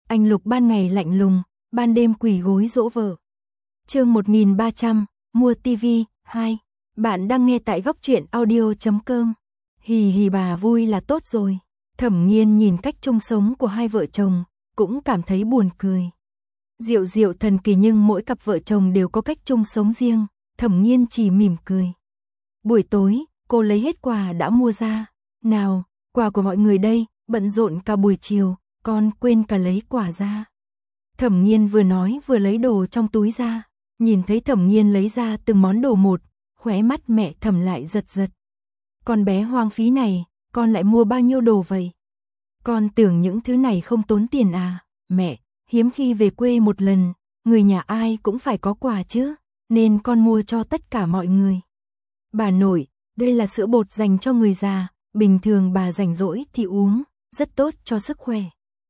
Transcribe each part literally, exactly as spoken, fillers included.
Anh Lục ban ngày lạnh lùng, ban đêm quỳ gối dỗ vợ. Chương một nghìn ba trăm, mua tivi, hai. Bạn đang nghe tại góc truyện audio chấm com. Hì hì bà vui là tốt rồi. Thẩm Nghiên nhìn cách chung sống của hai vợ chồng, cũng cảm thấy buồn cười. Diệu diệu thần kỳ nhưng mỗi cặp vợ chồng đều có cách chung sống riêng, Thẩm Nghiên chỉ mỉm cười. Buổi tối, cô lấy hết quà đã mua ra. Nào, quà của mọi người đây, bận rộn cả buổi chiều, con quên cả lấy quà ra. Thẩm Nghiên vừa nói vừa lấy đồ trong túi ra. Nhìn thấy Thẩm Nghiên lấy ra từng món đồ một, khóe mắt mẹ Thẩm lại giật giật. Con bé hoang phí này, con lại mua bao nhiêu đồ vậy? Con tưởng những thứ này không tốn tiền à? Mẹ, hiếm khi về quê một lần, người nhà ai cũng phải có quà chứ, nên con mua cho tất cả mọi người. Bà nội, đây là sữa bột dành cho người già, bình thường bà rảnh rỗi thì uống, rất tốt cho sức khỏe.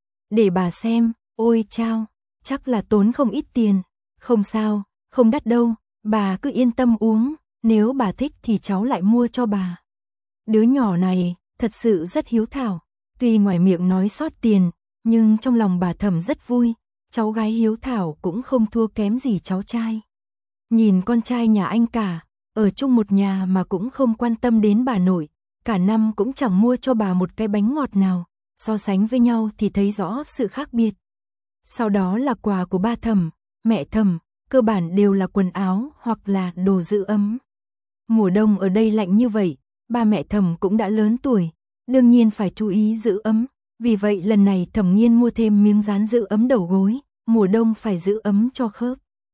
Để bà xem, ôi chao, chắc là tốn không ít tiền. Không sao, không đắt đâu, bà cứ yên tâm uống, nếu bà thích thì cháu lại mua cho bà. Đứa nhỏ này, thật sự rất hiếu thảo, tuy ngoài miệng nói xót tiền, nhưng trong lòng bà Thẩm rất vui, cháu gái hiếu thảo cũng không thua kém gì cháu trai. Nhìn con trai nhà anh cả, ở chung một nhà mà cũng không quan tâm đến bà nội, cả năm cũng chẳng mua cho bà một cái bánh ngọt nào, so sánh với nhau thì thấy rõ sự khác biệt. Sau đó là quà của ba Thẩm, mẹ Thẩm, cơ bản đều là quần áo hoặc là đồ giữ ấm. Mùa đông ở đây lạnh như vậy, ba mẹ Thẩm cũng đã lớn tuổi, đương nhiên phải chú ý giữ ấm, vì vậy lần này Thẩm Nghiên mua thêm miếng dán giữ ấm đầu gối, mùa đông phải giữ ấm cho khớp.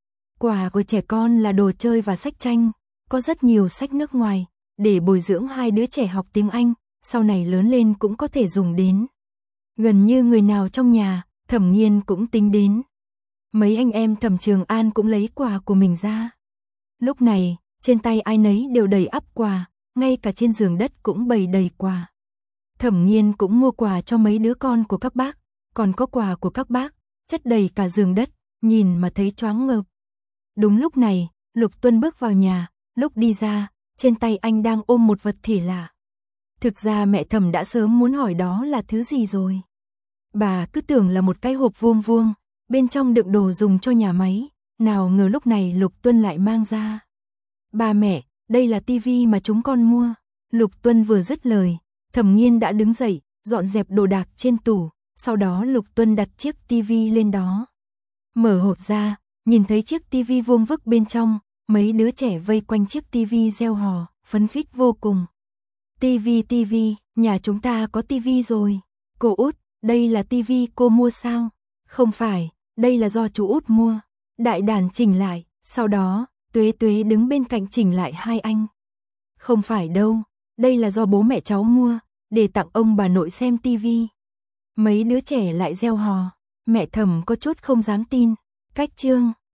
Quà của trẻ con là đồ chơi và sách tranh, có rất nhiều sách nước ngoài, để bồi dưỡng hai đứa trẻ học tiếng Anh, sau này lớn lên cũng có thể dùng đến. Gần như người nào trong nhà, Thẩm Nghiên cũng tính đến. Mấy anh em Thẩm Trường An cũng lấy quà của mình ra. Lúc này, trên tay ai nấy đều đầy ắp quà, ngay cả trên giường đất cũng bày đầy quà. Thẩm Nghiên cũng mua quà cho mấy đứa con của các bác, còn có quà của các bác, chất đầy cả giường đất, nhìn mà thấy choáng ngợp. Đúng lúc này, Lục Tuân bước vào nhà, lúc đi ra, trên tay anh đang ôm một vật thể lạ. Thực ra mẹ Thẩm đã sớm muốn hỏi đó là thứ gì rồi. Bà cứ tưởng là một cái hộp vuông vuông, bên trong đựng đồ dùng cho nhà máy, nào ngờ lúc này Lục Tuân lại mang ra. Ba mẹ, đây là tivi mà chúng con mua. Lục Tuân vừa dứt lời, Thẩm Nghiên đã đứng dậy, dọn dẹp đồ đạc trên tủ, sau đó Lục Tuân đặt chiếc tivi lên đó. Mở hộp ra, nhìn thấy chiếc tivi vuông vức bên trong, mấy đứa trẻ vây quanh chiếc tivi reo hò, phấn khích vô cùng. Tivi tivi, nhà chúng ta có tivi rồi. Cô Út, đây là tivi cô mua sao? Không phải, đây là do chú Út mua. Đại đàn chỉnh lại, sau đó, Tuế Tuế đứng bên cạnh chỉnh lại hai anh. Không phải đâu, đây là do bố mẹ cháu mua, để tặng ông bà nội xem tivi. Mấy đứa trẻ lại reo hò, mẹ Thẩm có chút không dám tin. Cách chương